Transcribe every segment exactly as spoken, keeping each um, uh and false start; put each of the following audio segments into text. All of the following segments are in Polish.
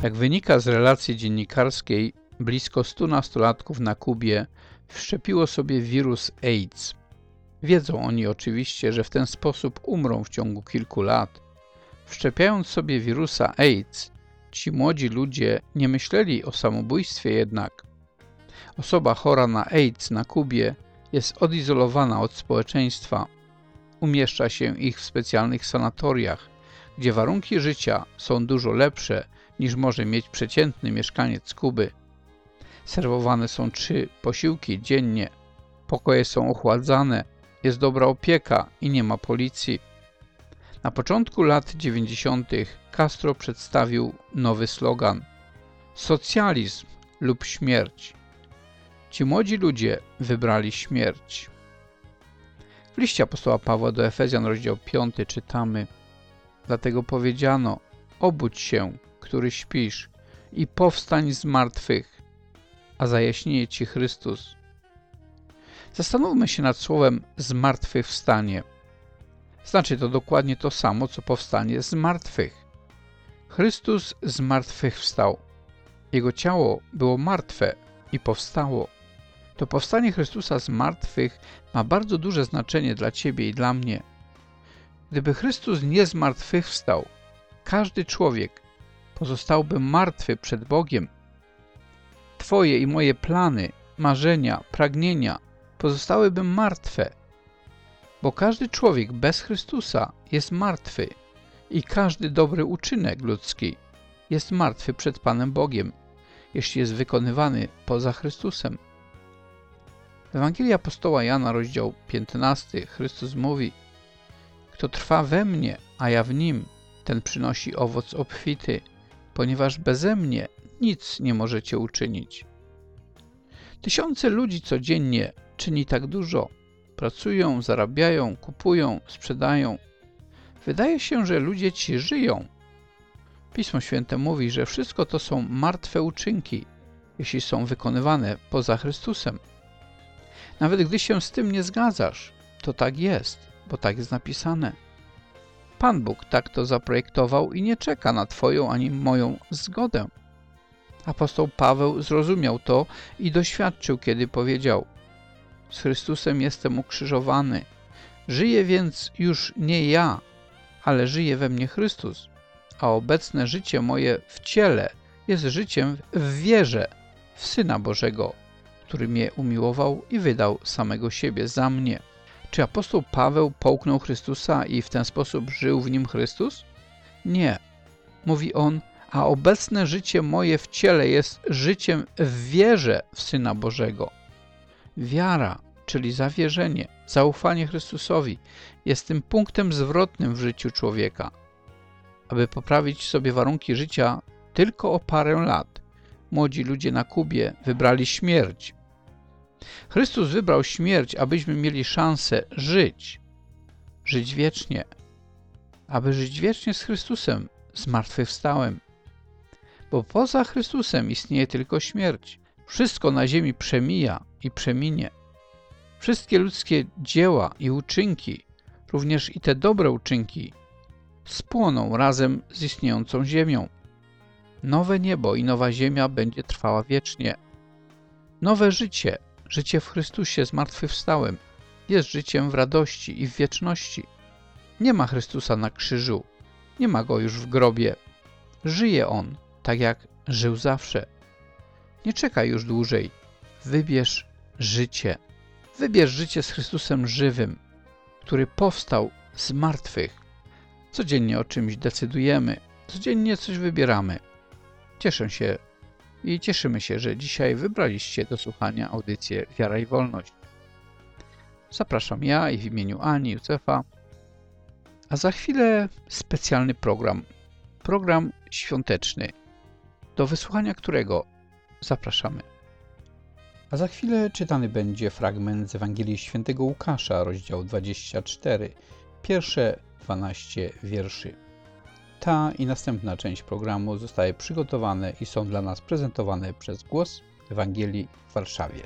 Jak wynika z relacji dziennikarskiej, blisko stu nastolatków na Kubie wszczepiło sobie wirus AIDS. Wiedzą oni oczywiście, że w ten sposób umrą w ciągu kilku lat. Wszczepiając sobie wirusa AIDS, ci młodzi ludzie nie myśleli o samobójstwie jednak. Osoba chora na AIDS na Kubie jest odizolowana od społeczeństwa. Umieszcza się ich w specjalnych sanatoriach, gdzie warunki życia są dużo lepsze niż może mieć przeciętny mieszkaniec Kuby. Serwowane są trzy posiłki dziennie, pokoje są ochładzane, jest dobra opieka i nie ma policji. Na początku lat dziewięćdziesiątych Castro przedstawił nowy slogan: socjalizm lub śmierć. Ci młodzi ludzie wybrali śmierć. W liście apostoła Pawła do Efezjan, rozdział piąty, czytamy: dlatego powiedziano, obudź się, który śpisz, i powstań z martwych, a zajaśnieje ci Chrystus. Zastanówmy się nad słowem zmartwychwstanie. Znaczy to dokładnie to samo, co powstanie z martwych. Chrystus zmartwychwstał. Jego ciało było martwe i powstało. To powstanie Chrystusa z martwych ma bardzo duże znaczenie dla ciebie i dla mnie. Gdyby Chrystus nie zmartwychwstał, każdy człowiek pozostałby martwy przed Bogiem. Twoje i moje plany, marzenia, pragnienia pozostałyby martwe, bo każdy człowiek bez Chrystusa jest martwy i każdy dobry uczynek ludzki jest martwy przed Panem Bogiem, jeśli jest wykonywany poza Chrystusem. W Ewangelii apostoła Jana, rozdział piętnasty, Chrystus mówi: kto trwa we mnie, a ja w nim, ten przynosi owoc obfity, ponieważ beze mnie nic nie możecie uczynić. Tysiące ludzi codziennie czyni tak dużo. Pracują, zarabiają, kupują, sprzedają. Wydaje się, że ludzie ci żyją. Pismo Święte mówi, że wszystko to są martwe uczynki, jeśli są wykonywane poza Chrystusem. Nawet gdy się z tym nie zgadzasz, to tak jest, bo tak jest napisane. Pan Bóg tak to zaprojektował i nie czeka na twoją ani moją zgodę. Apostoł Paweł zrozumiał to i doświadczył, kiedy powiedział: z Chrystusem jestem ukrzyżowany. Żyję więc już nie ja, ale żyje we mnie Chrystus, a obecne życie moje w ciele jest życiem w wierze w Syna Bożego, który mnie umiłował i wydał samego siebie za mnie. Czy apostoł Paweł połknął Chrystusa i w ten sposób żył w nim Chrystus? Nie. Mówi on: a obecne życie moje w ciele jest życiem w wierze w Syna Bożego. Wiara, czyli zawierzenie, zaufanie Chrystusowi, jest tym punktem zwrotnym w życiu człowieka. Aby poprawić sobie warunki życia tylko o parę lat, młodzi ludzie na Kubie wybrali śmierć. Chrystus wybrał śmierć, abyśmy mieli szansę żyć, żyć wiecznie, aby żyć wiecznie z Chrystusem, zmartwychwstałym. Bo poza Chrystusem istnieje tylko śmierć. Wszystko na ziemi przemija i przeminie. Wszystkie ludzkie dzieła i uczynki, również i te dobre uczynki, spłoną razem z istniejącą ziemią. Nowe niebo i nowa ziemia będzie trwała wiecznie. Nowe życie, życie w Chrystusie zmartwychwstałym, jest życiem w radości i w wieczności. Nie ma Chrystusa na krzyżu, nie ma Go już w grobie. Żyje On, tak jak żył zawsze. Nie czekaj już dłużej. Wybierz życie. Wybierz życie z Chrystusem żywym, który powstał z martwych. Codziennie o czymś decydujemy, codziennie coś wybieramy. Cieszę się i cieszymy się, że dzisiaj wybraliście do słuchania audycję Wiara i Wolność. Zapraszam ja i w imieniu Ani, Józefa, a za chwilę specjalny program, program świąteczny, do wysłuchania którego zapraszamy. A za chwilę czytany będzie fragment z Ewangelii Świętego Łukasza, rozdział dwudziesty czwarty, pierwsze dwanaście wierszy. Ta i następna część programu zostaje przygotowane i są dla nas prezentowane przez Głos Ewangelii w Warszawie.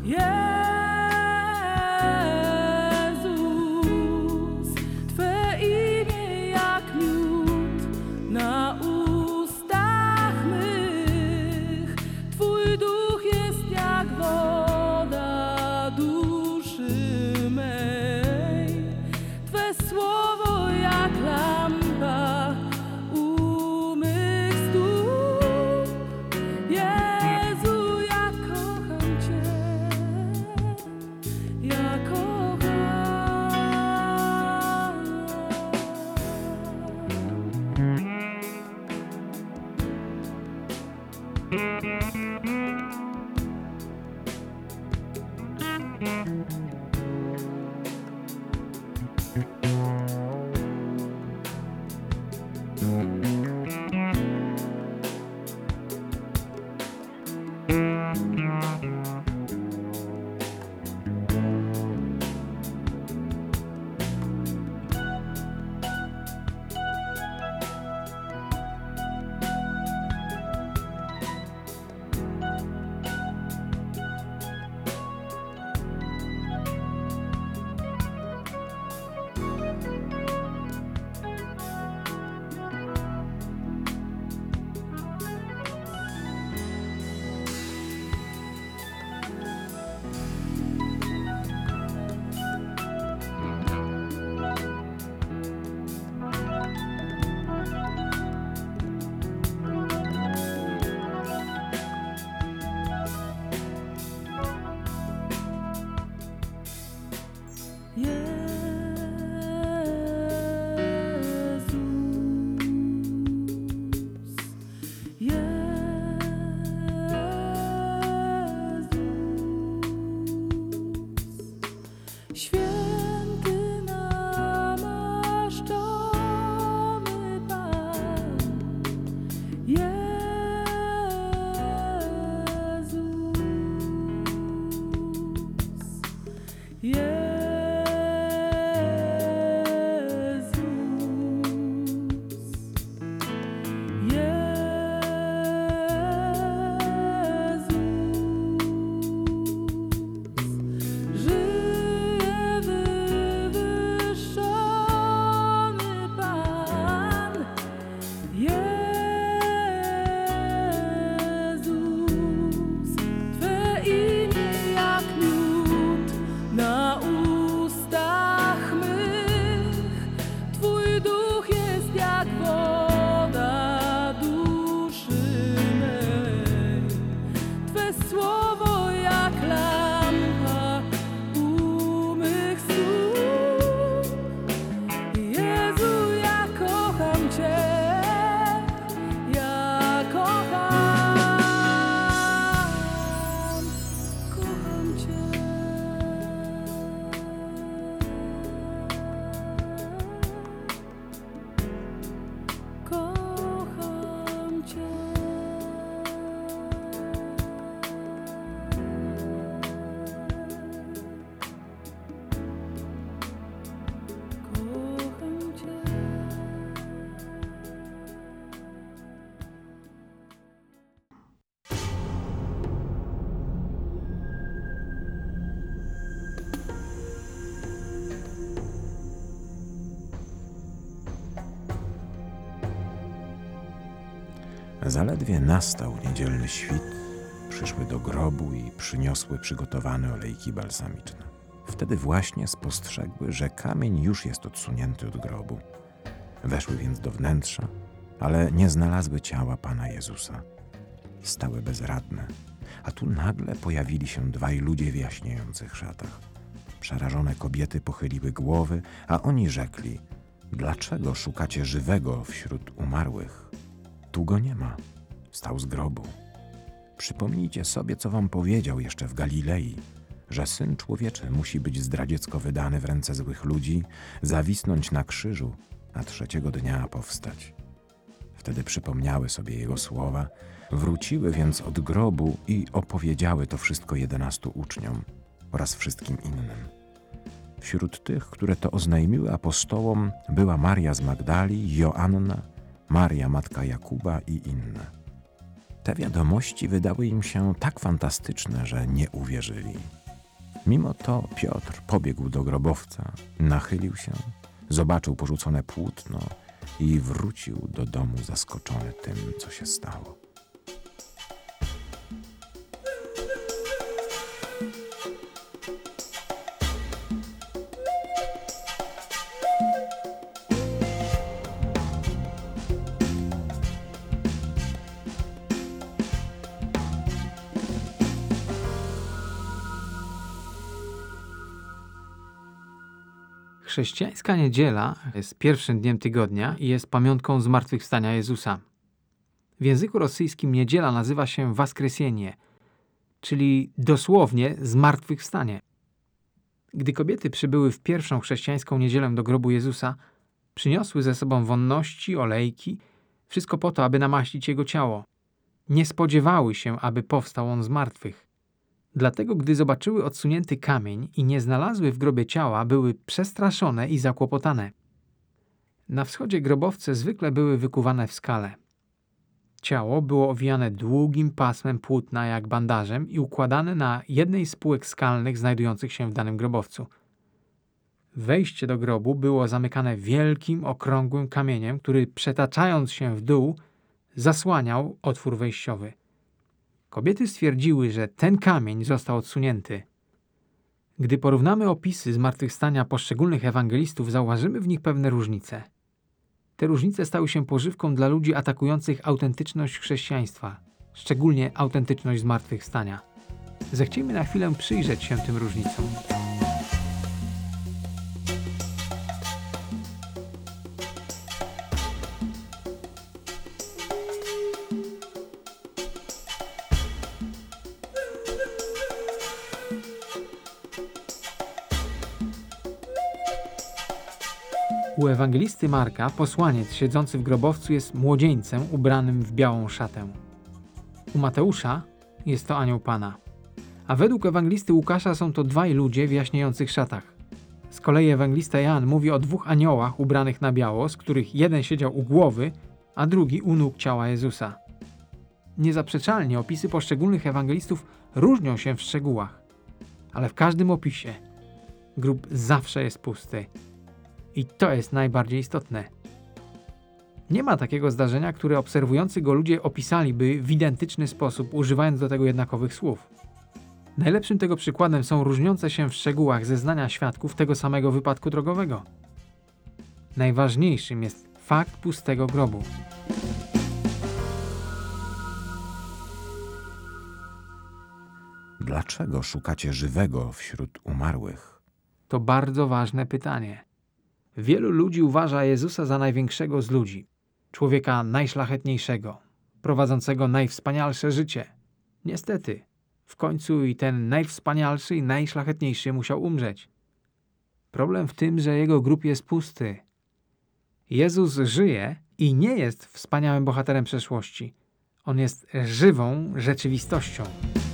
Jezus, Twe imię jak miód na ustach mych, Twój duch jest jak woda duszy mej, Twe słowo jak lampa u mych stóp. Jezu, ja kocham Cię, ja kocham. Święty namaszczony Pan, Jezus, Jezus, żyje wywyższony Pan, Jezus, Twe imię jak miód na ustach mych, Twój duch jest jak woda duszy mej, Twe słowo jak lampa u mych stóp. Jezu, ja kocham Cię, ja kocham, kocham Cię. Kocham Cię. Kocham Cię. Zaledwie nastał niedzielny świt, przyszły do grobu i przyniosły przygotowane olejki balsamiczne. Wtedy właśnie spostrzegły, że kamień już jest odsunięty od grobu. Weszły więc do wnętrza, ale nie znalazły ciała Pana Jezusa. Stały bezradne, a tu nagle pojawili się dwaj ludzie w jaśniejących szatach. Przerażone kobiety pochyliły głowy, a oni rzekli: dlaczego szukacie żywego wśród umarłych? Tu go nie ma, wstał z grobu. Przypomnijcie sobie, co wam powiedział jeszcze w Galilei, że Syn Człowieczy musi być zdradziecko wydany w ręce złych ludzi, zawisnąć na krzyżu, a trzeciego dnia powstać. Wtedy przypomniały sobie jego słowa, wróciły więc od grobu i opowiedziały to wszystko jedenastu uczniom oraz wszystkim innym. Wśród tych, które to oznajmiły apostołom, była Maria z Magdali, Joanna, Maria matka Jakuba i inne. Te wiadomości wydały im się tak fantastyczne, że nie uwierzyli. Mimo to Piotr pobiegł do grobowca, nachylił się, zobaczył porzucone płótno i wrócił do domu zaskoczony tym, co się stało. Chrześcijańska niedziela jest pierwszym dniem tygodnia i jest pamiątką zmartwychwstania Jezusa. W języku rosyjskim niedziela nazywa się Воскресенье, czyli dosłownie zmartwychwstanie. Gdy kobiety przybyły w pierwszą chrześcijańską niedzielę do grobu Jezusa, przyniosły ze sobą wonności, olejki, wszystko po to, aby namaścić Jego ciało. Nie spodziewały się, aby powstał On z martwych. Dlatego, gdy zobaczyły odsunięty kamień i nie znalazły w grobie ciała, były przestraszone i zakłopotane. Na wschodzie grobowce zwykle były wykuwane w skale. Ciało było owijane długim pasmem płótna jak bandażem i układane na jednej z półek skalnych znajdujących się w danym grobowcu. Wejście do grobu było zamykane wielkim, okrągłym kamieniem, który przetaczając się w dół zasłaniał otwór wejściowy. Kobiety stwierdziły, że ten kamień został odsunięty. Gdy porównamy opisy zmartwychwstania poszczególnych ewangelistów, zauważymy w nich pewne różnice. Te różnice stały się pożywką dla ludzi atakujących autentyczność chrześcijaństwa, szczególnie autentyczność zmartwychwstania. Zechciejmy na chwilę przyjrzeć się tym różnicom. U ewangelisty Marka posłaniec siedzący w grobowcu jest młodzieńcem ubranym w białą szatę. U Mateusza jest to anioł Pana. A według ewangelisty Łukasza są to dwaj ludzie w jaśniejących szatach. Z kolei ewangelista Jan mówi o dwóch aniołach ubranych na biało, z których jeden siedział u głowy, a drugi u nóg ciała Jezusa. Niezaprzeczalnie opisy poszczególnych ewangelistów różnią się w szczegółach, ale w każdym opisie grób zawsze jest pusty. I to jest najbardziej istotne. Nie ma takiego zdarzenia, które obserwujący go ludzie opisaliby w identyczny sposób, używając do tego jednakowych słów. Najlepszym tego przykładem są różniące się w szczegółach zeznania świadków tego samego wypadku drogowego. Najważniejszym jest fakt pustego grobu. Dlaczego szukacie żywego wśród umarłych? To bardzo ważne pytanie. Wielu ludzi uważa Jezusa za największego z ludzi, człowieka najszlachetniejszego, prowadzącego najwspanialsze życie. Niestety, w końcu i ten najwspanialszy i najszlachetniejszy musiał umrzeć. Problem w tym, że jego grób jest pusty. Jezus żyje i nie jest wspaniałym bohaterem przeszłości. On jest żywą rzeczywistością.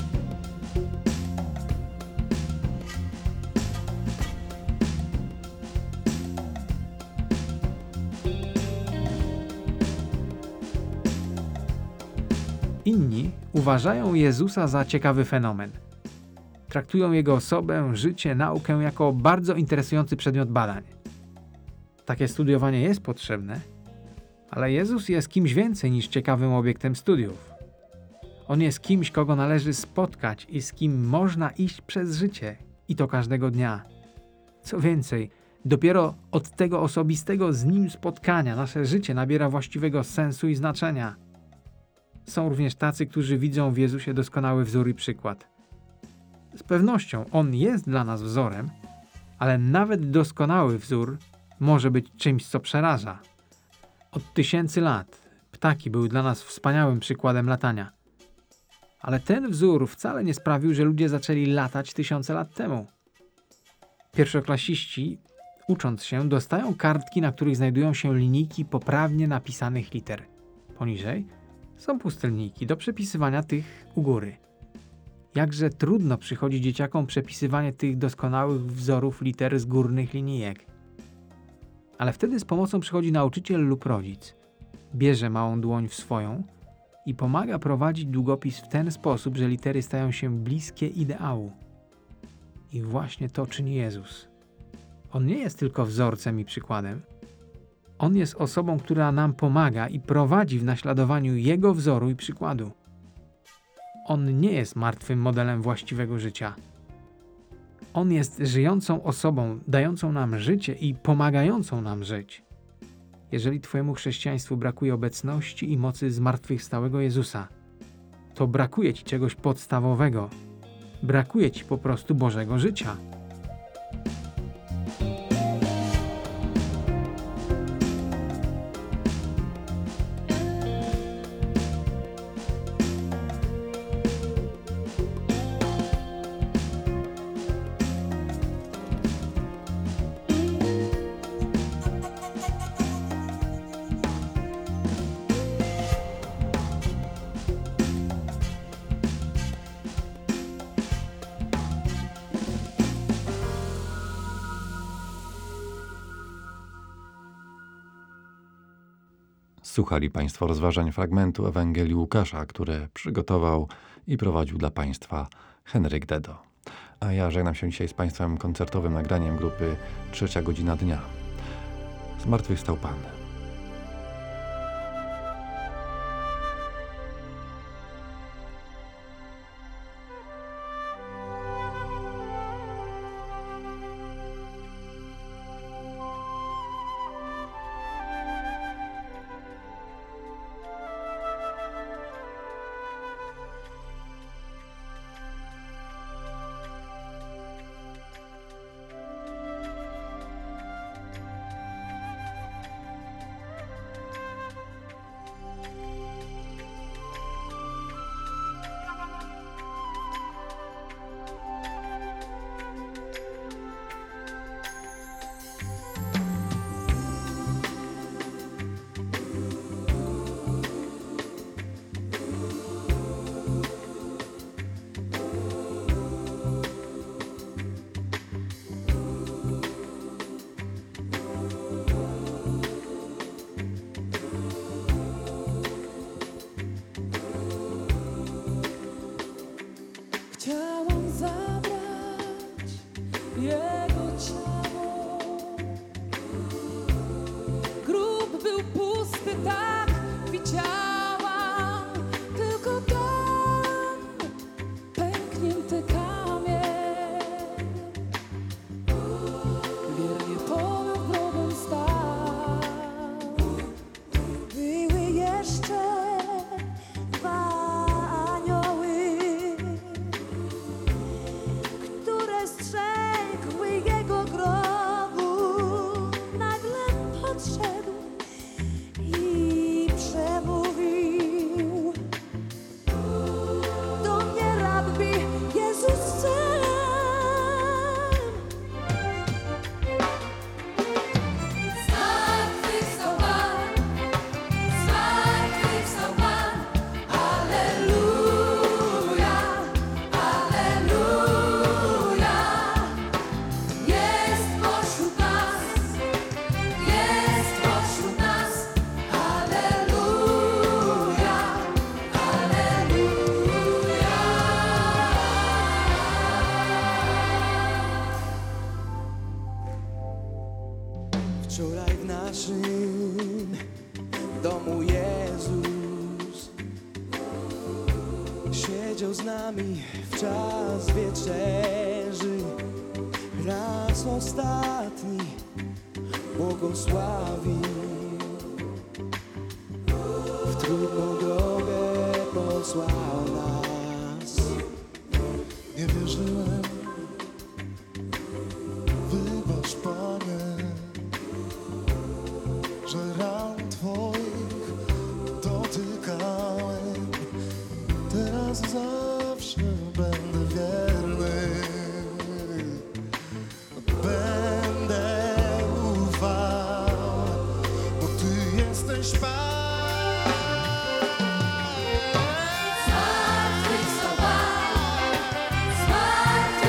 Inni uważają Jezusa za ciekawy fenomen. Traktują Jego osobę, życie, naukę jako bardzo interesujący przedmiot badań. Takie studiowanie jest potrzebne, ale Jezus jest kimś więcej niż ciekawym obiektem studiów. On jest kimś, kogo należy spotkać i z kim można iść przez życie, i to każdego dnia. Co więcej, dopiero od tego osobistego z Nim spotkania nasze życie nabiera właściwego sensu i znaczenia. Są również tacy, którzy widzą w Jezusie doskonały wzór i przykład. Z pewnością On jest dla nas wzorem, ale nawet doskonały wzór może być czymś, co przeraża. Od tysięcy lat ptaki były dla nas wspaniałym przykładem latania. Ale ten wzór wcale nie sprawił, że ludzie zaczęli latać tysiące lat temu. Pierwszoklasiści, ucząc się, dostają kartki, na których znajdują się linijki poprawnie napisanych liter. Poniżej są pustelniki do przepisywania tych u góry. Jakże trudno przychodzi dzieciakom przepisywanie tych doskonałych wzorów liter z górnych linijek. Ale wtedy z pomocą przychodzi nauczyciel lub rodzic. Bierze małą dłoń w swoją i pomaga prowadzić długopis w ten sposób, że litery stają się bliskie ideału. I właśnie to czyni Jezus. On nie jest tylko wzorcem i przykładem. On jest osobą, która nam pomaga i prowadzi w naśladowaniu Jego wzoru i przykładu. On nie jest martwym modelem właściwego życia. On jest żyjącą osobą, dającą nam życie i pomagającą nam żyć. Jeżeli Twojemu chrześcijaństwu brakuje obecności i mocy zmartwychwstałego Jezusa, to brakuje Ci czegoś podstawowego. Brakuje Ci po prostu Bożego życia. Słuchali Państwo rozważań fragmentu Ewangelii Łukasza, które przygotował i prowadził dla Państwa Henryk Dedo. A ja żegnam się dzisiaj z Państwem koncertowym nagraniem grupy Trzecia Godzina Dnia. Zmartwychwstał Pan. Chciałam zabrać Jego ciało. Grób był pusty, tak widziałam, tylko tam pęknięty kamień. Wiernie pomiał grobem stał. Były jeszcze dwa anioły, które strzegły jego grobu. Nagle podszedł i przemówił do mnie rabbi Jezus sam. Zmartwychwstał Pan, zmartwychwstał Pan, alleluja, alleluja. Jest pośród nas, jest pośród nas, alleluja, alleluja. Wczoraj w naszym domu Jezus siedział z nami w czas wieczerzy. Raz ostatni błogosławił, w trudną drogę posłał nas. Nie wierzyłem, wybacz Panie, że ran Twoich dotykałem. Teraz zawsze będę wierny, będę ufał, bo Ty jesteś Pan. Zmartwychwstał Pan, zmartwychwstał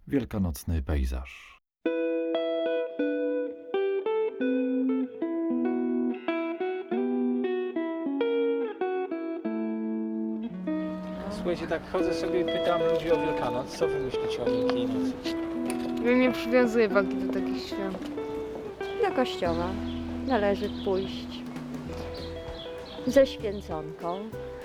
Wielkanocny pejzaż. Słuchajcie, tak chodzę sobie i pytam ludzi o Wielkanoc. Co wy myślicie o Wielkiej Nocy? Ja nie przywiązuję wagi do takich świąt. Do kościoła należy pójść ze święconką.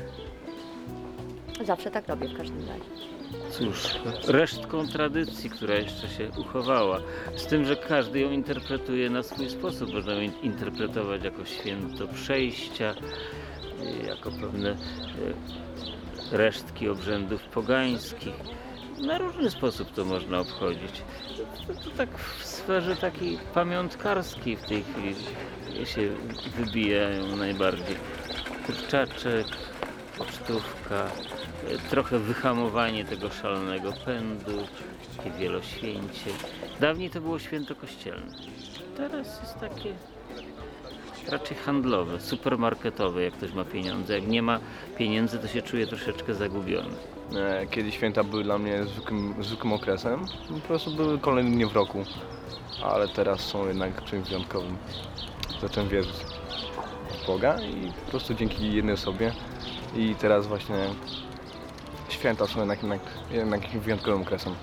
Zawsze tak robię w każdym razie. Cóż, resztką tradycji, która jeszcze się uchowała. Z tym, że każdy ją interpretuje na swój sposób. Można ją interpretować jako święto przejścia, jako pewne e, resztki obrzędów pogańskich. Na różny sposób to można obchodzić. To, to, to tak w sferze takiej pamiątkarskiej w tej chwili się wybijają najbardziej. Kurczaczek, pocztówka, trochę wyhamowanie tego szalonego pędu, takie wieloświęcie. Dawniej to było święto kościelne. Teraz jest takie raczej handlowe, supermarketowe, jak ktoś ma pieniądze. Jak nie ma pieniędzy, to się czuje troszeczkę zagubiony. E, Kiedy święta były dla mnie zwykłym, zwykłym okresem, po prostu były kolejne dni w roku, ale teraz są jednak czymś wyjątkowym. Zacząłem wierzyć w Boga i po prostu dzięki jednej osobie i teraz właśnie święta są jednak, jednak, jednak jakimś wyjątkowym okresem.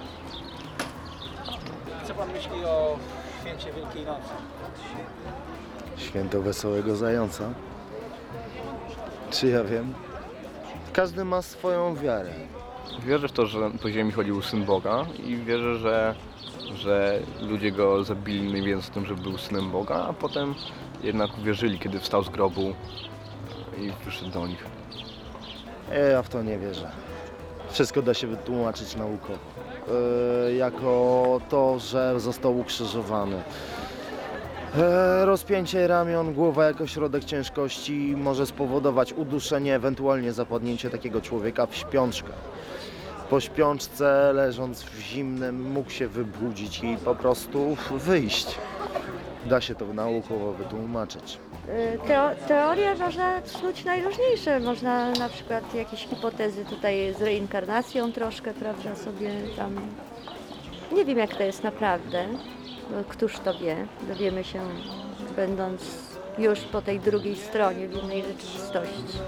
Co pan myśli o święcie Wielkiej Nocy? Święto Wesołego Zająca. Czy ja wiem? Każdy ma swoją wiarę. Wierzę w to, że po ziemi chodził Syn Boga i wierzę, że, że ludzie go zabili nie wiedząc o tym, że był Synem Boga, a potem jednak uwierzyli, kiedy wstał z grobu i przyszedł do nich. Ja w to nie wierzę. Wszystko da się wytłumaczyć naukowo. Yy, jako to, że został ukrzyżowany. Yy, rozpięcie ramion, głowa jako środek ciężkości może spowodować uduszenie, ewentualnie zapadnięcie takiego człowieka w śpiączkę. Po śpiączce, leżąc w zimnym, mógł się wybudzić i po prostu wyjść. Da się to naukowo wytłumaczyć. Teo- teorie można snuć najróżniejsze. Można na przykład jakieś hipotezy tutaj z reinkarnacją troszkę, prawda, sobie tam... Nie wiem, jak to jest naprawdę, bo któż to wie. Dowiemy się, będąc już po tej drugiej stronie, w innej rzeczywistości.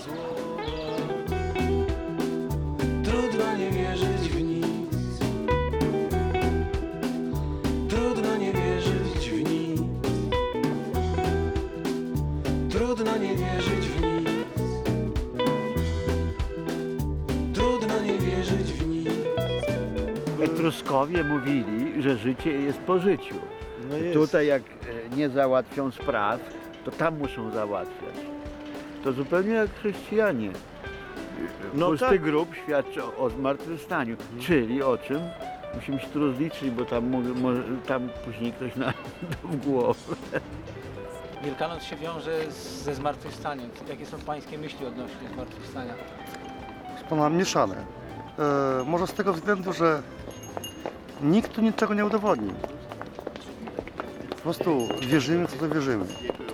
Trudno nie wierzyć w nic. Trudno nie wierzyć w nic. Trudno nie wierzyć w nic. Trudno nie wierzyć w nic. Etruskowie mówili, że życie jest po życiu. No jest. Tutaj jak e, nie załatwią spraw, to tam muszą załatwiać. To zupełnie jak chrześcijanie. No Pusty tak. grób świadczy o, o zmartwychwstaniu. Czyli o czym? Musimy się tu rozliczyć, bo tam, mówi- może, tam później ktoś nam da w głowę. Wielkanoc się wiąże z, ze zmartwychwstaniem. Jakie są pańskie myśli odnośnie zmartwychwstania? Jest ponad mieszane. E, może z tego względu, że nikt tu niczego nie udowodni. Po prostu wierzymy, co to wierzymy.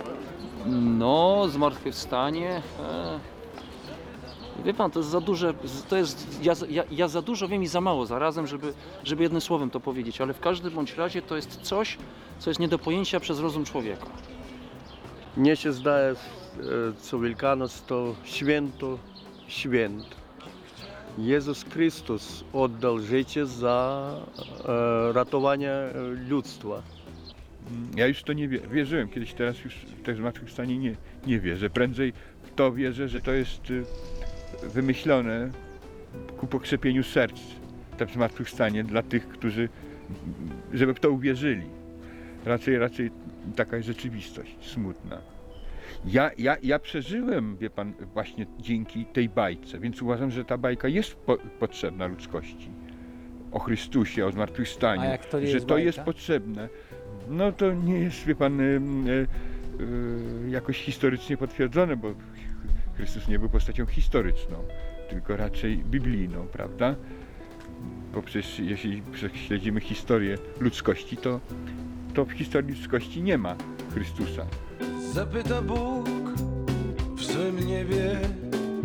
No, zmartwychwstanie. E... Wie pan, to jest za duże, to jest, ja, ja, ja za dużo wiem i za mało zarazem, żeby, żeby jednym słowem to powiedzieć, ale w każdym bądź razie to jest coś, co jest nie do pojęcia przez rozum człowieka. Mnie się zdaje, co Wielkanoc to święto święt. Jezus Chrystus oddał życie za e, ratowanie ludztwa. Ja już to nie wie, wierzyłem kiedyś, teraz już też w zmartwychwstanie nie, nie wierzę. Prędzej w to wierzę, że to jest y, wymyślone ku pokrzepieniu serc, to zmartwychwstanie dla tych, którzy, żeby w to uwierzyli. Raczej, raczej taka jest rzeczywistość smutna. Ja, ja, ja przeżyłem, wie pan, właśnie dzięki tej bajce, więc uważam, że ta bajka jest po, potrzebna ludzkości. O Chrystusie, o zmartwychwstaniu, A jak to nie że jest to bajka? jest potrzebne. No to nie jest, wie pan, y, y, y, jakoś historycznie potwierdzone, bo Chrystus nie był postacią historyczną, tylko raczej biblijną, prawda? Bo przecież jeśli śledzimy historię ludzkości, to, to w historii ludzkości nie ma Chrystusa. Zapyta Bóg w swym niebie,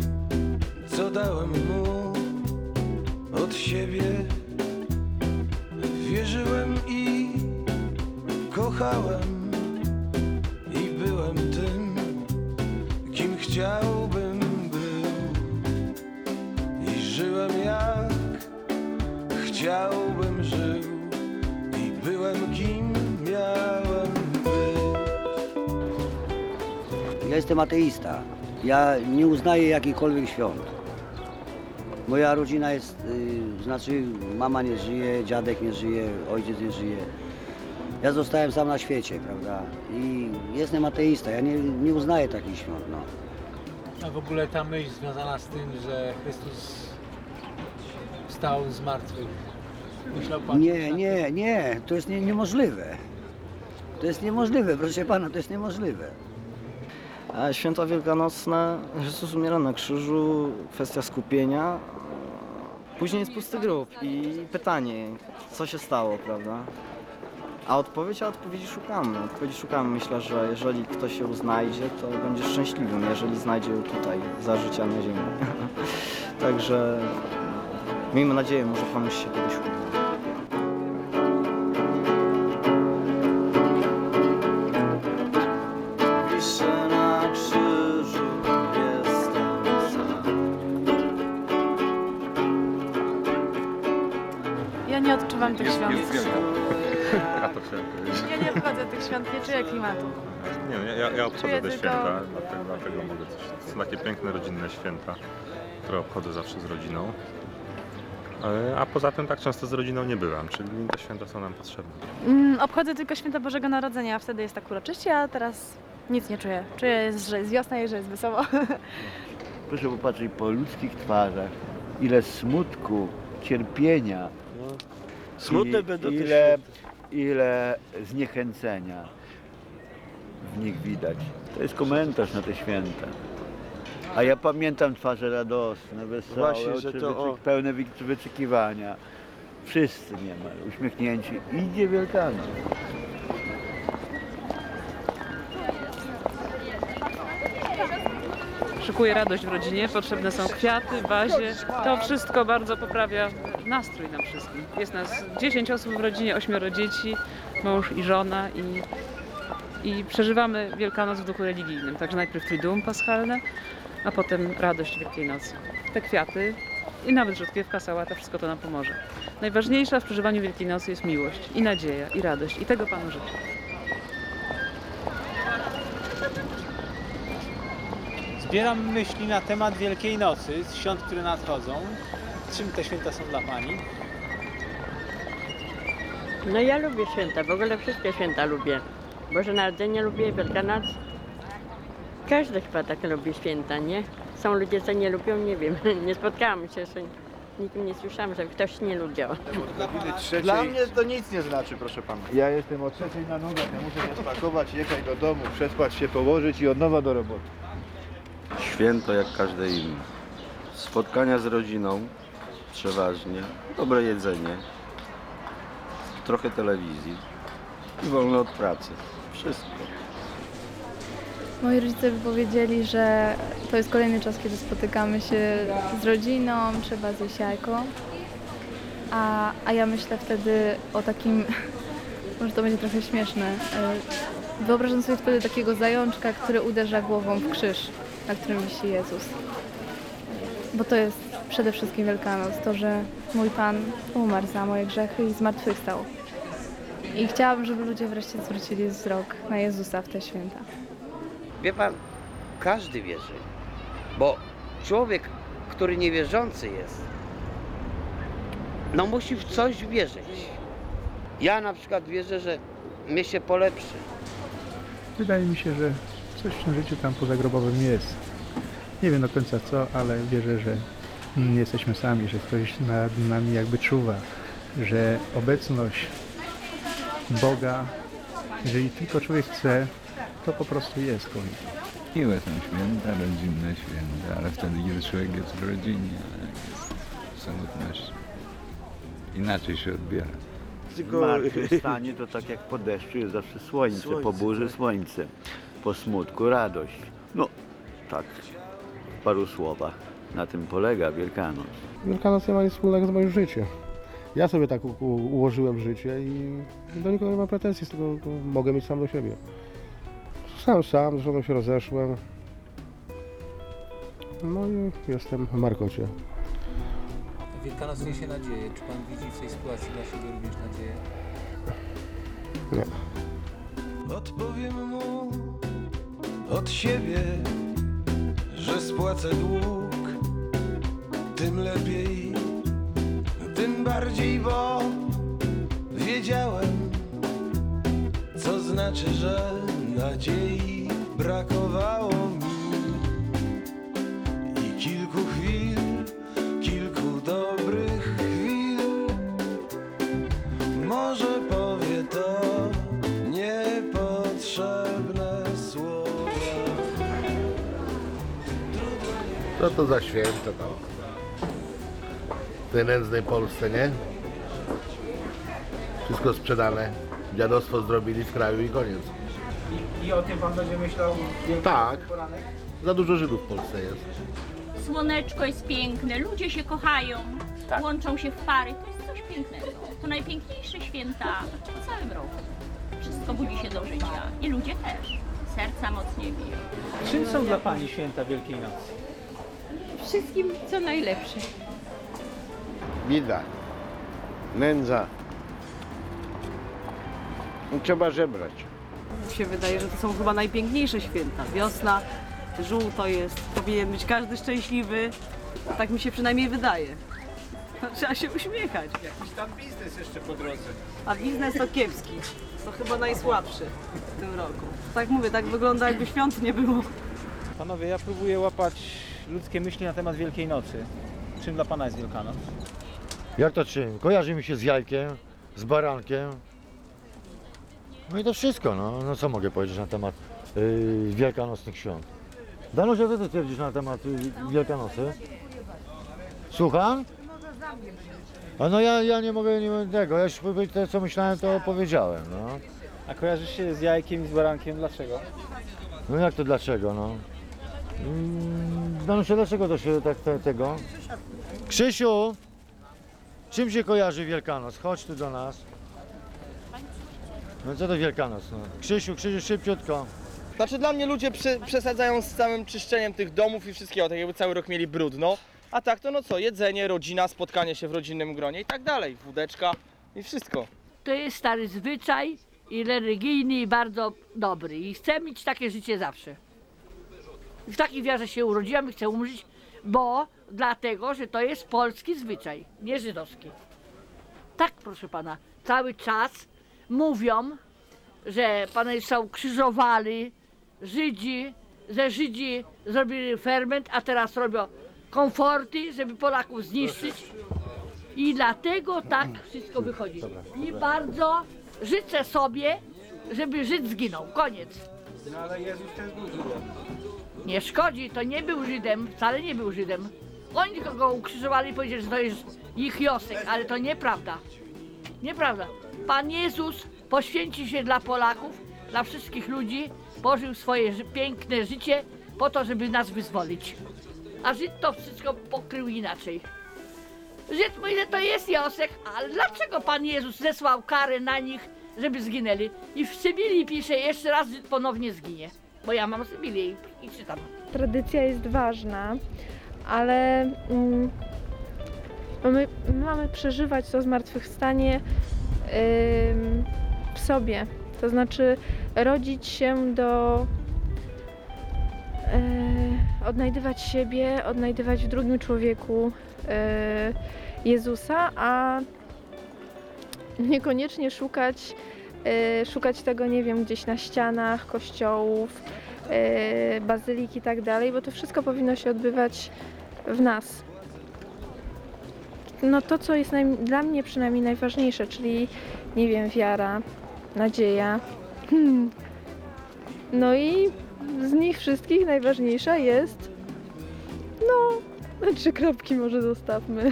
co dałem mu od siebie. kochałem i byłem tym, kim chciałbym był. I żyłem jak chciałbym żył. I byłem kim miałem być. Ja jestem ateista. Ja nie uznaję jakichkolwiek świąt. Moja rodzina jest, yy, znaczy mama nie żyje, dziadek nie żyje, ojciec nie żyje. Ja zostałem sam na świecie, prawda? I jestem ateista, ja nie, nie uznaję takich świąt, no. A w ogóle ta myśl związana z tym, że Chrystus wstał z martwych. Myślał pan? Nie, nie, nie, to jest nie, niemożliwe. To jest niemożliwe, proszę pana, to jest niemożliwe. A święta wielkanocne, Jezus umiera na krzyżu, kwestia skupienia. Później jest pusty grób i pytanie, co się stało, prawda? A odpowiedź, a odpowiedzi szukamy. Odpowiedzi szukamy. Myślę, że jeżeli ktoś ją znajdzie, to będzie szczęśliwym, jeżeli znajdzie ją tutaj, za życia na ziemi. Także miejmy nadzieję, może komuś się kiedyś uda. Wiszę na krzyżu, jestem sam. Ja nie odczuwam tych świąt. A to się... Ja nie obchodzę tych świąt, nie czuję klimatu. Nie, no, ja, ja obchodzę Czuję te tylko- święta, dlatego, dlatego mogę coś. Są takie piękne rodzinne święta, które obchodzę zawsze z rodziną. E, A poza tym tak często z rodziną nie byłam, czyli te święta są nam potrzebne. Mm, obchodzę tylko święta Bożego Narodzenia, wtedy jest tak uroczyście, a teraz nic nie czuję. Czuję, że jest wiosna i że jest wesoło. Proszę popatrzeć po ludzkich twarzach, ile smutku, cierpienia. Smutne i będą te ile, ile zniechęcenia w nich widać. To jest komentarz na te święta. A ja pamiętam twarze radosne, wesołe, Właśnie, że oczy to o- wyczy- pełne wy- wyczekiwania. Wszyscy niemal uśmiechnięci. Idzie Wielkanoc. Szykuje radość w rodzinie, potrzebne są kwiaty, wazie. To wszystko bardzo poprawia nastrój nam wszystkim. Jest nas dziesięć osób w rodzinie, ośmioro dzieci, mąż i żona i, i przeżywamy Wielkanoc w duchu religijnym. Także najpierw Triduum Paschalne, a potem radość Wielkiej Nocy. Te kwiaty i nawet rzutkiewka, sałata, wszystko to nam pomoże. Najważniejsza w przeżywaniu Wielkiej Nocy jest miłość i nadzieja i radość i tego Panu życzę. Zbieram myśli na temat Wielkiej Nocy, świąt, które nadchodzą. Czym te święta są dla Pani? No ja lubię święta, w ogóle wszystkie święta lubię. Boże Narodzenie lubię, Wielkanoc. Każdy chyba tak lubi święta, nie? Są ludzie, co nie lubią, nie wiem. Nie spotkałam się, że nikim nie słyszałam, że ktoś nie lubił. Dla mnie to nic nie znaczy, proszę pana. Ja jestem o trzeciej na nogach, ja muszę się spakować, jechać do domu, przespać się, położyć i od nowa do roboty. Święto jak każde inne. Spotkania z rodziną, przeważnie, dobre jedzenie, trochę telewizji i wolno od pracy. Wszystko. Moi rodzice powiedzieli, że to jest kolejny czas, kiedy spotykamy się z rodziną, trzeba zjeść jajko. A, a ja myślę wtedy o takim, może to będzie trochę śmieszne, e, wyobrażam sobie wtedy takiego zajączka, który uderza głową w krzyż, na którym wisi Jezus. Bo to jest przede wszystkim Wielkanoc, to, że mój Pan umarł za moje grzechy i zmartwychwstał. I chciałabym, żeby ludzie wreszcie zwrócili wzrok na Jezusa w te święta. Wie pan, każdy wierzy, bo człowiek, który niewierzący jest, no musi w coś wierzyć. Ja na przykład wierzę, że mnie się polepszy. Wydaje mi się, że coś w tym życiu tam pozagrobowym jest. Nie wiem do końca co, ale wierzę, że nie jesteśmy sami, że ktoś nad nami jakby czuwa, że obecność Boga, jeżeli tylko człowiek chce, to po prostu jest w końcu. Miłe są święta, rodzinne święta, ale wtedy, kiedy człowiek jest w rodzinie, a jak jest w samotności, inaczej się odbiera. Zmartwychwstanie to tak jak po deszczu jest zawsze słońce, Słońce, po burzy tak. słońce, po smutku radość. No tak, w paru słowach na tym polega Wielkanoc. Wielkanoc nie ma nic wspólnego z moim życiem. Ja sobie tak u, u, ułożyłem życie i do nikogo nie mam pretensji, z tego mogę mieć sam do siebie. Sam, sam, z żoną się rozeszłem. No i jestem w Markocie. Wielkanoc niesie nadzieję. Czy pan widzi w tej sytuacji dla siebie również nadzieję? Nie. Odpowiem mu od siebie, że spłacę dług. Tym lepiej, tym bardziej, bo wiedziałem, co znaczy, że nadziei brakowało mi. I kilku chwil, kilku dobrych chwil, może powie to niepotrzebne słowa. Co to za święto tam? W tej nędznej Polsce, nie? Wszystko sprzedane. Dziadostwo zrobili w kraju i koniec. I, i o tym pan będzie myślał Tak. Za dużo Żydów w Polsce jest. Słoneczko jest piękne, ludzie się kochają, Tak. łączą się w pary. To jest coś pięknego. To najpiękniejsze święta w całym roku. Wszystko budzi się do życia i ludzie też. Serca mocniej biją. Czym są dla pani święta Wielkiej Nocy? Wszystkim co najlepsze. Bida, nędza. Trzeba żebrać. Mi się wydaje, że to są chyba najpiękniejsze święta. Wiosna, żółto jest, powinien być każdy szczęśliwy. Tak mi się przynajmniej wydaje. Trzeba się uśmiechać. Jakiś tam biznes jeszcze po drodze. A biznes to kiepski. To chyba najsłabszy w tym roku. Tak mówię, tak wygląda, jakby świąt nie było. Panowie, ja próbuję łapać ludzkie myśli na temat Wielkiej Nocy. Czym dla pana jest Wielkanoc? Jak to czym? Kojarzy mi się z jajkiem, z barankiem. No i to wszystko, no, no co mogę powiedzieć na temat yy, wielkanocnych świąt. Danusia, co ty twierdzisz na temat yy, Wielkanocy? Słucham? A no ja, ja nie mogę, nie mogę tego, ja już to co myślałem to powiedziałem, no. A kojarzysz się z jajkiem i z barankiem, dlaczego? No jak to dlaczego, no? Mm, Danusia, dlaczego to się tak te, tego? Krzysiu! Czym się kojarzy Wielkanoc? Chodź tu do nas. No co to Wielkanoc? No. Krzysiu, Krzysiu, szybciutko. Znaczy dla mnie ludzie przy, przesadzają z całym czyszczeniem tych domów i wszystkiego, tak jakby cały rok mieli brudno. A tak to no co, jedzenie, rodzina, spotkanie się w rodzinnym gronie i tak dalej, wódeczka i wszystko. To jest stary zwyczaj i religijny i bardzo dobry i chcę mieć takie życie zawsze. W takiej wierze się urodziłam i chcę umrzeć, bo dlatego, że to jest polski zwyczaj, nie żydowski. Tak, proszę pana, cały czas mówią, że Pana Jezusa ukrzyżowali Żydzi, że Żydzi zrobili ferment, a teraz robią komforty, żeby Polaków zniszczyć. I dlatego tak wszystko wychodzi. I bardzo życzę sobie, żeby Żyd zginął. Koniec. No ale Jezus też był Żydem. Nie szkodzi, to nie był Żydem, wcale nie był Żydem. Oni tylko go ukrzyżowali i powiedzieli, że to jest ich Josek, ale to nieprawda. Nieprawda. Pan Jezus poświęcił się dla Polaków, dla wszystkich ludzi, pożył swoje ży- piękne życie po to, żeby nas wyzwolić. A Żyd to wszystko pokrył inaczej. Żyd mówi, że to jest Josek, ale dlaczego Pan Jezus zesłał karę na nich, żeby zginęli? I w Sybilii pisze, jeszcze raz Żyd ponownie zginie. Bo ja mam Sybilię i, i czytam. Tradycja jest ważna, ale mm, my, my mamy przeżywać to zmartwychwstanie ym, w sobie. To znaczy rodzić się do... Yy, odnajdywać siebie, odnajdywać w drugim człowieku yy, Jezusa, a niekoniecznie szukać, yy, szukać tego, nie wiem, gdzieś na ścianach kościołów, yy, bazyliki i tak dalej, bo to wszystko powinno się odbywać w nas. No to, co jest naj, dla mnie przynajmniej najważniejsze, czyli, nie wiem, wiara, nadzieja. Hmm. No i z nich wszystkich najważniejsza jest, no, trzy kropki może zostawmy.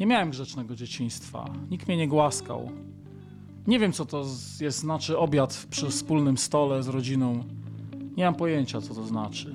Nie miałem grzecznego dzieciństwa. Nikt mnie nie głaskał. Nie wiem, co to jest, znaczy obiad przy wspólnym stole z rodziną. Nie mam pojęcia, co to znaczy.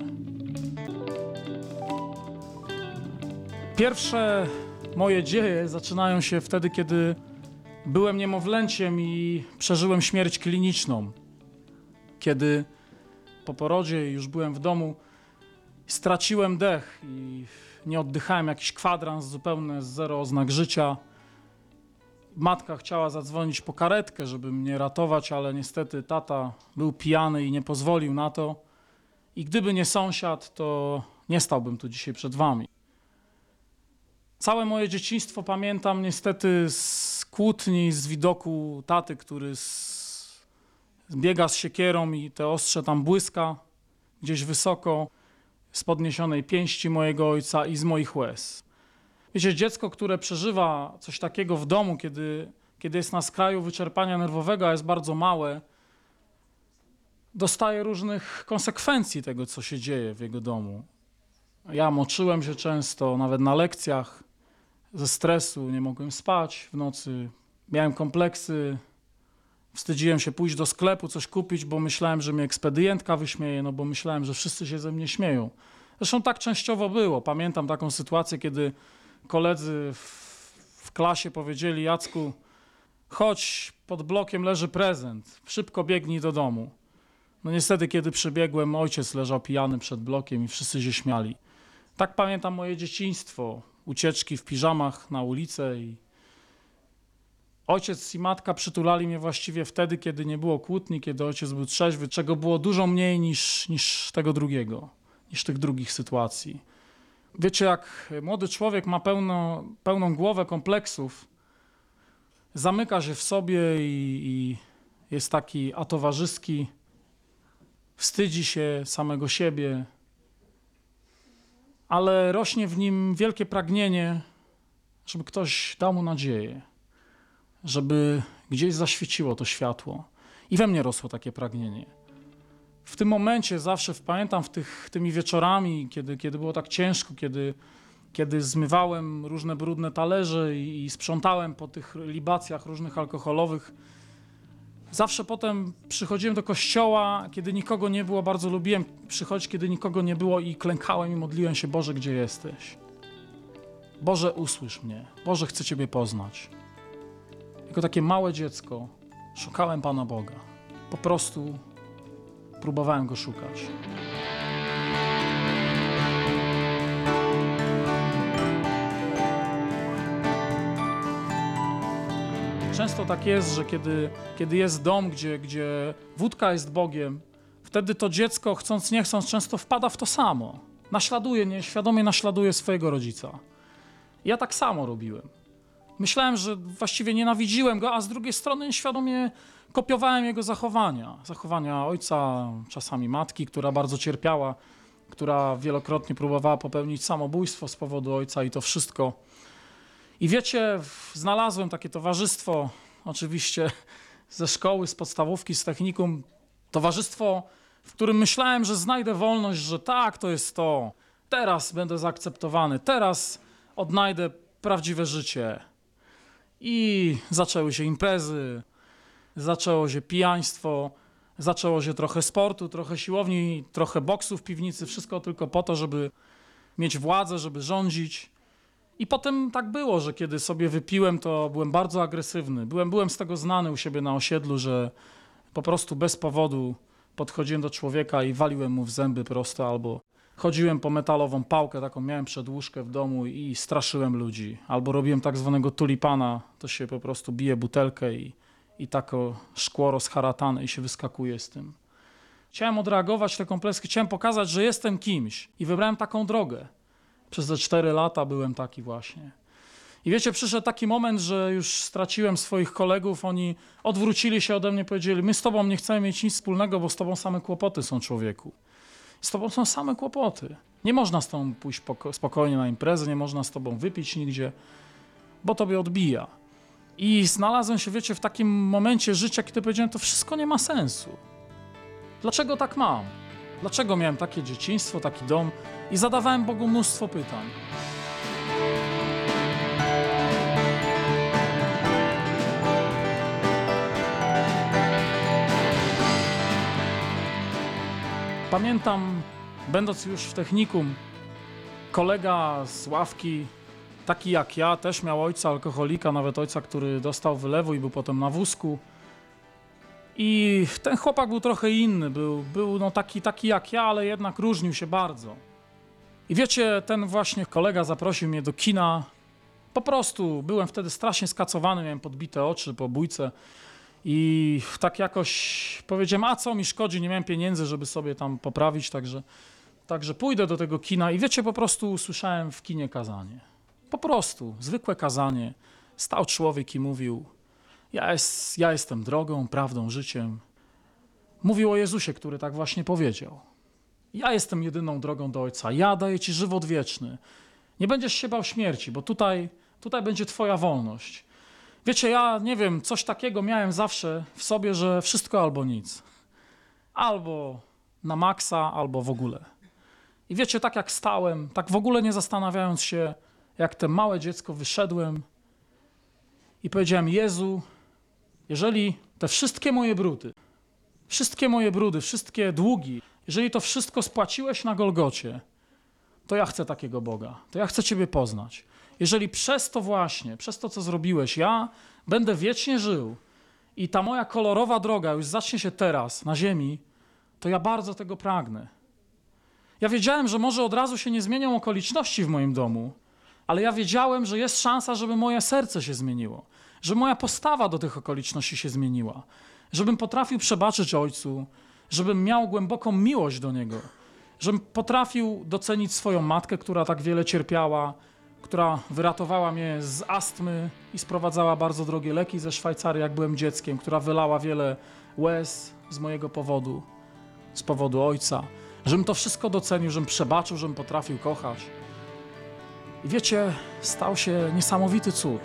Pierwsze moje dzieje zaczynają się wtedy, kiedy byłem niemowlęciem i przeżyłem śmierć kliniczną. Kiedy po porodzie już byłem w domu, straciłem dech i nie oddychałem, jakiś kwadrans zupełnie, zero oznak życia. Matka chciała zadzwonić po karetkę, żeby mnie ratować, ale niestety tata był pijany i nie pozwolił na to. I gdyby nie sąsiad, to nie stałbym tu dzisiaj przed wami. Całe moje dzieciństwo pamiętam niestety z kłótni, z widoku taty, który z... biega z siekierą i te ostrze tam błyska gdzieś wysoko, z podniesionej pięści mojego ojca i z moich łez. Wiecie, dziecko, które przeżywa coś takiego w domu, kiedy, kiedy jest na skraju wyczerpania nerwowego, a jest bardzo małe, dostaje różnych konsekwencji tego, co się dzieje w jego domu. Ja moczyłem się często, nawet na lekcjach, ze stresu, nie mogłem spać w nocy, miałem kompleksy, wstydziłem się pójść do sklepu, coś kupić, bo myślałem, że mnie ekspedientka wyśmieje, no bo myślałem, że wszyscy się ze mnie śmieją. Zresztą tak częściowo było. Pamiętam taką sytuację, kiedy koledzy w, w klasie powiedzieli: Jacku, chodź, pod blokiem leży prezent, szybko biegnij do domu. No niestety, kiedy przybiegłem, ojciec leżał pijany przed blokiem i wszyscy się śmiali. Tak pamiętam moje dzieciństwo, ucieczki w piżamach na ulicę i ojciec i matka przytulali mnie właściwie wtedy, kiedy nie było kłótni, kiedy ojciec był trzeźwy, czego było dużo mniej niż, niż tego drugiego, niż tych drugich sytuacji. Wiecie, jak młody człowiek ma pełno, pełną głowę kompleksów, zamyka się w sobie i, i jest taki atowarzyski, wstydzi się samego siebie, ale rośnie w nim wielkie pragnienie, żeby ktoś dał mu nadzieję, żeby gdzieś zaświeciło to światło. I we mnie rosło takie pragnienie. W tym momencie zawsze pamiętam w tych, tymi wieczorami, kiedy, kiedy było tak ciężko, kiedy, kiedy zmywałem różne brudne talerze i, i sprzątałem po tych libacjach różnych alkoholowych. Zawsze potem przychodziłem do kościoła, kiedy nikogo nie było, bardzo lubiłem przychodzić, kiedy nikogo nie było i klękałem i modliłem się: Boże, gdzie jesteś? Boże, usłysz mnie. Boże, chcę Ciebie poznać. Jako takie małe dziecko szukałem Pana Boga. Po prostu próbowałem Go szukać. Często tak jest, że kiedy, kiedy jest dom, gdzie, gdzie wódka jest Bogiem, wtedy to dziecko, chcąc nie chcąc, często wpada w to samo. Naśladuje, nieświadomie naśladuje swojego rodzica. Ja tak samo robiłem. Myślałem, że właściwie nienawidziłem go, a z drugiej strony świadomie kopiowałem jego zachowania. Zachowania ojca, czasami matki, która bardzo cierpiała, która wielokrotnie próbowała popełnić samobójstwo z powodu ojca i to wszystko. I wiecie, znalazłem takie towarzystwo, oczywiście ze szkoły, z podstawówki, z technikum. Towarzystwo, w którym myślałem, że znajdę wolność, że tak, to jest to. Teraz będę zaakceptowany, teraz odnajdę prawdziwe życie. I zaczęły się imprezy, zaczęło się pijaństwo, zaczęło się trochę sportu, trochę siłowni, trochę boksu w piwnicy, wszystko tylko po to, żeby mieć władzę, żeby rządzić. I potem tak było, że kiedy sobie wypiłem, to byłem bardzo agresywny. Byłem, byłem z tego znany u siebie na osiedlu, że po prostu bez powodu podchodziłem do człowieka i waliłem mu w zęby prosto, albo chodziłem po metalową pałkę, taką miałem przedłużkę w domu i straszyłem ludzi. Albo robiłem tak zwanego tulipana, to się po prostu bije butelkę i, i tako szkło rozharatane i się wyskakuje z tym. Chciałem odreagować te kompleksy, chciałem pokazać, że jestem kimś i wybrałem taką drogę. Przez te cztery lata byłem taki właśnie. I wiecie, przyszedł taki moment, że już straciłem swoich kolegów, oni odwrócili się ode mnie, powiedzieli: my z tobą nie chcemy mieć nic wspólnego, bo z tobą same kłopoty są, człowieku. Z tobą są same kłopoty. Nie można z tobą pójść spokojnie na imprezę, nie można z tobą wypić nigdzie, bo tobie odbija. I znalazłem się, wiecie, w takim momencie życia, kiedy powiedziałem: to wszystko nie ma sensu. Dlaczego tak mam? Dlaczego miałem takie dzieciństwo, taki dom? I zadawałem Bogu mnóstwo pytań. Pamiętam, będąc już w technikum, kolega z ławki, taki jak ja, też miał ojca alkoholika, nawet ojca, który dostał wylewu i był potem na wózku. I ten chłopak był trochę inny, był, był no taki, taki jak ja, ale jednak różnił się bardzo. I wiecie, ten właśnie kolega zaprosił mnie do kina. Po prostu byłem wtedy strasznie skacowany, miałem podbite oczy po bójce. I tak jakoś powiedziałem, a co mi szkodzi, nie miałem pieniędzy, żeby sobie tam poprawić, także, także pójdę do tego kina. I wiecie, po prostu usłyszałem w kinie kazanie. Po prostu, zwykłe kazanie. Stał człowiek i mówił, ja, jest, ja jestem drogą, prawdą, życiem. Mówił o Jezusie, który tak właśnie powiedział. Ja jestem jedyną drogą do Ojca, ja daję ci żywot wieczny. Nie będziesz się bał śmierci, bo tutaj, tutaj będzie twoja wolność. Wiecie, ja nie wiem, coś takiego miałem zawsze w sobie, że wszystko albo nic. Albo na maksa, albo w ogóle. I wiecie, tak jak stałem, tak w ogóle nie zastanawiając się, jak te małe dziecko wyszedłem i powiedziałem, Jezu, jeżeli te wszystkie moje brudy, wszystkie moje brudy, wszystkie długi, jeżeli to wszystko spłaciłeś na Golgocie, to ja chcę takiego Boga, to ja chcę Ciebie poznać. Jeżeli przez to właśnie, przez to, co zrobiłeś, ja będę wiecznie żył i ta moja kolorowa droga już zacznie się teraz na ziemi, to ja bardzo tego pragnę. Ja wiedziałem, że może od razu się nie zmienią okoliczności w moim domu, ale ja wiedziałem, że jest szansa, żeby moje serce się zmieniło, że moja postawa do tych okoliczności się zmieniła, żebym potrafił przebaczyć Ojcu, żebym miał głęboką miłość do Niego, żebym potrafił docenić swoją matkę, która tak wiele cierpiała, która wyratowała mnie z astmy i sprowadzała bardzo drogie leki ze Szwajcarii, jak byłem dzieckiem, która wylała wiele łez z mojego powodu, z powodu Ojca, żebym to wszystko docenił, żebym przebaczył, żebym potrafił kochać. I wiecie, stał się niesamowity cud.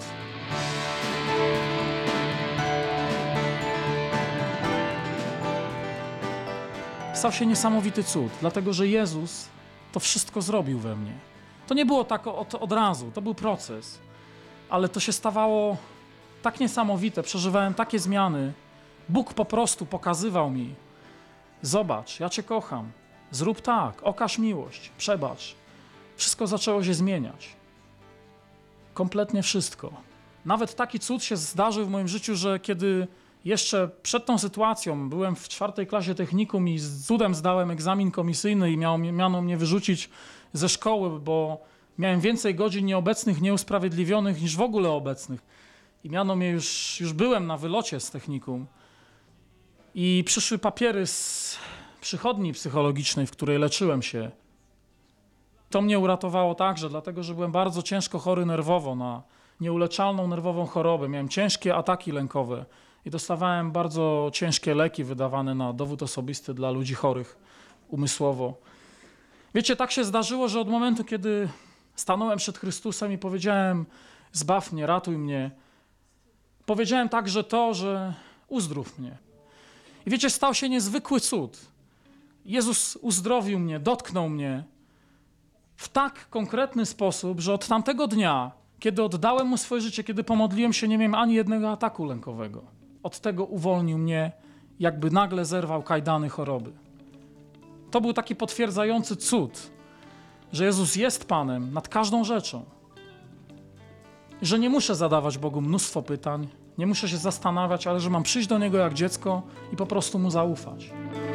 Stał się niesamowity cud, dlatego że Jezus to wszystko zrobił we mnie. To nie było tak od, od razu, to był proces, ale to się stawało tak niesamowite, przeżywałem takie zmiany. Bóg po prostu pokazywał mi, zobacz, ja Cię kocham, zrób tak, okaż miłość, przebacz. Wszystko zaczęło się zmieniać. Kompletnie wszystko. Nawet taki cud się zdarzył w moim życiu, że kiedy jeszcze przed tą sytuacją byłem w czwartej klasie technikum i z cudem zdałem egzamin komisyjny i miał, miano mnie wyrzucić ze szkoły, bo miałem więcej godzin nieobecnych, nieusprawiedliwionych niż w ogóle obecnych. I miano mnie, już, już byłem na wylocie z technikum i przyszły papiery z przychodni psychologicznej, w której leczyłem się. To mnie uratowało także, dlatego że byłem bardzo ciężko chory nerwowo na nieuleczalną nerwową chorobę. Miałem ciężkie ataki lękowe i dostawałem bardzo ciężkie leki wydawane na dowód osobisty dla ludzi chorych umysłowo. Wiecie, tak się zdarzyło, że od momentu, kiedy stanąłem przed Chrystusem i powiedziałem, zbaw mnie, ratuj mnie, powiedziałem także to, że uzdrów mnie. I wiecie, stał się niezwykły cud. Jezus uzdrowił mnie, dotknął mnie w tak konkretny sposób, że od tamtego dnia, kiedy oddałem Mu swoje życie, kiedy pomodliłem się, nie miałem ani jednego ataku lękowego. Od tego uwolnił mnie, jakby nagle zerwał kajdany choroby. To był taki potwierdzający cud, że Jezus jest Panem nad każdą rzeczą. Że nie muszę zadawać Bogu mnóstwo pytań, nie muszę się zastanawiać, ale że mam przyjść do Niego jak dziecko i po prostu Mu zaufać.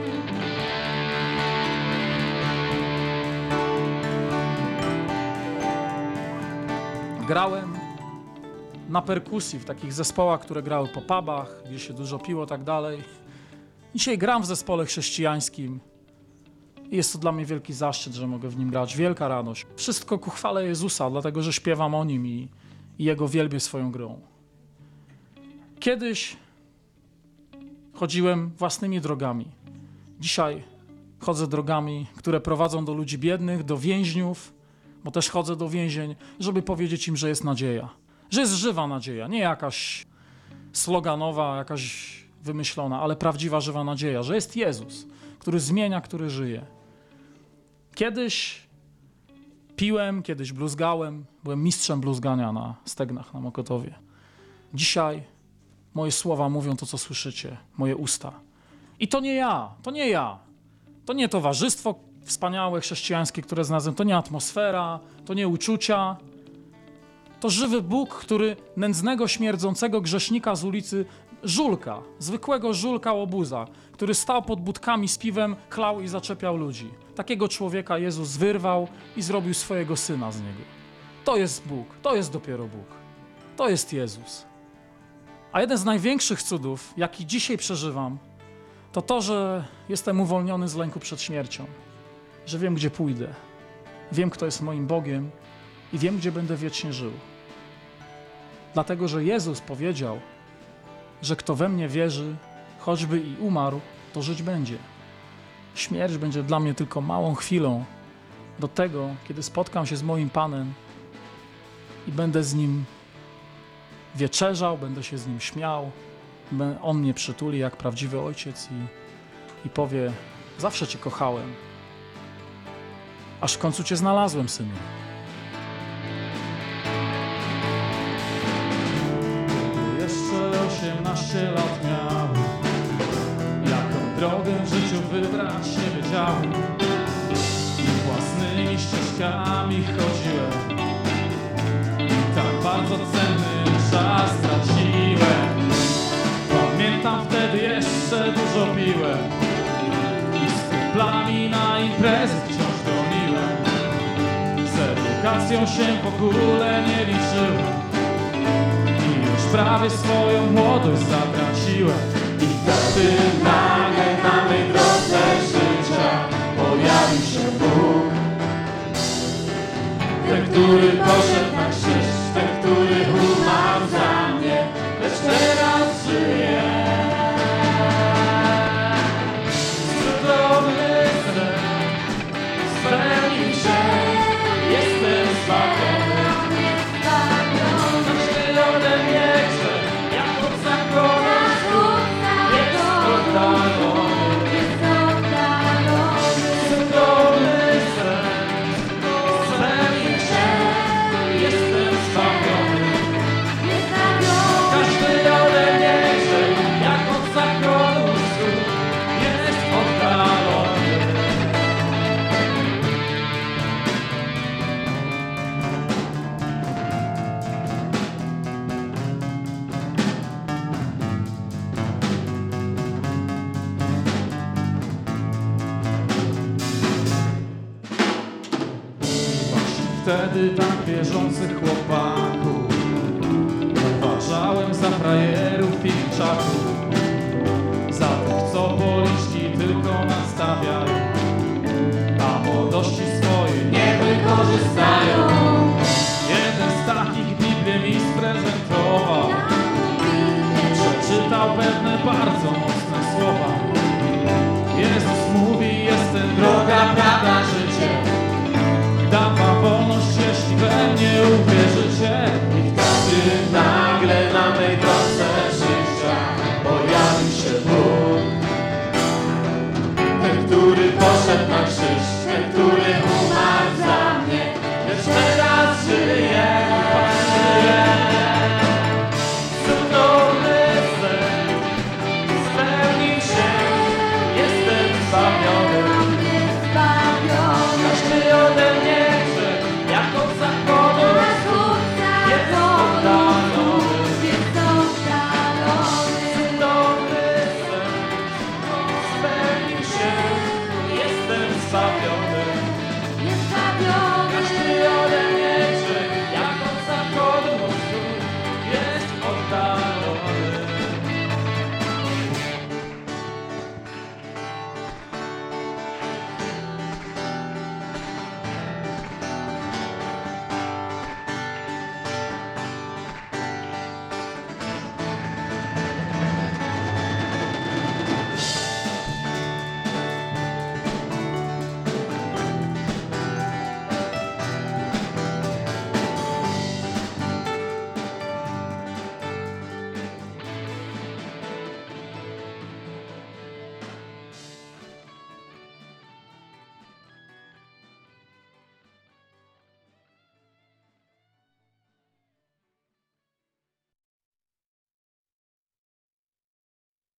Grałem na perkusji w takich zespołach, które grały po pubach, gdzie się dużo piło i tak dalej. Dzisiaj gram w zespole chrześcijańskim i jest to dla mnie wielki zaszczyt, że mogę w nim grać. Wielka radość. Wszystko ku chwale Jezusa, dlatego że śpiewam o Nim i, i Jego wielbię swoją grą. Kiedyś chodziłem własnymi drogami. Dzisiaj chodzę drogami, które prowadzą do ludzi biednych, do więźniów, bo też chodzę do więzień, żeby powiedzieć im, że jest nadzieja. Że jest żywa nadzieja, nie jakaś sloganowa, jakaś wymyślona, ale prawdziwa, żywa nadzieja, że jest Jezus, który zmienia, który żyje. Kiedyś piłem, kiedyś bluzgałem, byłem mistrzem bluzgania na Stegnach, na Mokotowie. Dzisiaj moje słowa mówią to, co słyszycie, moje usta. I to nie ja, to nie ja. To nie towarzystwo wspaniałe, chrześcijańskie, które znalazłem, to nie atmosfera, to nie uczucia. To żywy Bóg, który nędznego, śmierdzącego grzesznika z ulicy, żulka, zwykłego żulka łobuza, który stał pod budkami z piwem, chlał i zaczepiał ludzi. Takiego człowieka Jezus wyrwał i zrobił swojego Syna z niego. To jest Bóg, to jest dopiero Bóg. To jest Jezus. A jeden z największych cudów, jaki dzisiaj przeżywam, to to, że jestem uwolniony z lęku przed śmiercią. Że wiem, gdzie pójdę. Wiem, kto jest moim Bogiem i wiem, gdzie będę wiecznie żył. Dlatego, że Jezus powiedział, że kto we mnie wierzy, choćby i umarł, to żyć będzie. Śmierć będzie dla mnie tylko małą chwilą do tego, kiedy spotkam się z moim Panem i będę z Nim wieczerzał, będę się z Nim śmiał. On mnie przytuli jak prawdziwy ojciec i, i powie: zawsze Cię kochałem, aż w końcu Cię znalazłem, synu. Jeszcze osiemnaście lat miał, jaką drogę w życiu wybrać nie wiedziałem i własnymi ścieżkami chodziłem i tak bardzo cenny czas straciłem. Pamiętam, wtedy jeszcze dużo piłem i z kumplami na imprezy wciąż goniłem. Z edukacją się w ogóle nie liczyłem i już prawie swoją młodość zatraciłem. I wtedy nagle na mej drodze życia pojawił się Bóg. Ten, który poszedł na krzyż, ten, który umarł za mnie, lecz teraz żyje. Cudowny sen spełnił się, jestem zbawiony. Znaczy ode mnie grzech, jak od zakonu jest oddalony. Cudowny sen spełnił się, jestem zbawiony. Każdy ode mnie grzech, jak od zakonu jest oddalony. Wtedy tak wierzących chłopaków uważałem za frajerów i czaków, za tych, co policzki tylko nastawiają, a młodości swojej nie wykorzystają. Jeden z takich Biblię mi sprezentował, przeczytał pewne bardzo mocne słowa. Jezus mówi: jestem droga, prawda, życie. Dam wam wolność, jeśli we mnie uwierzycie. I wtedy nagle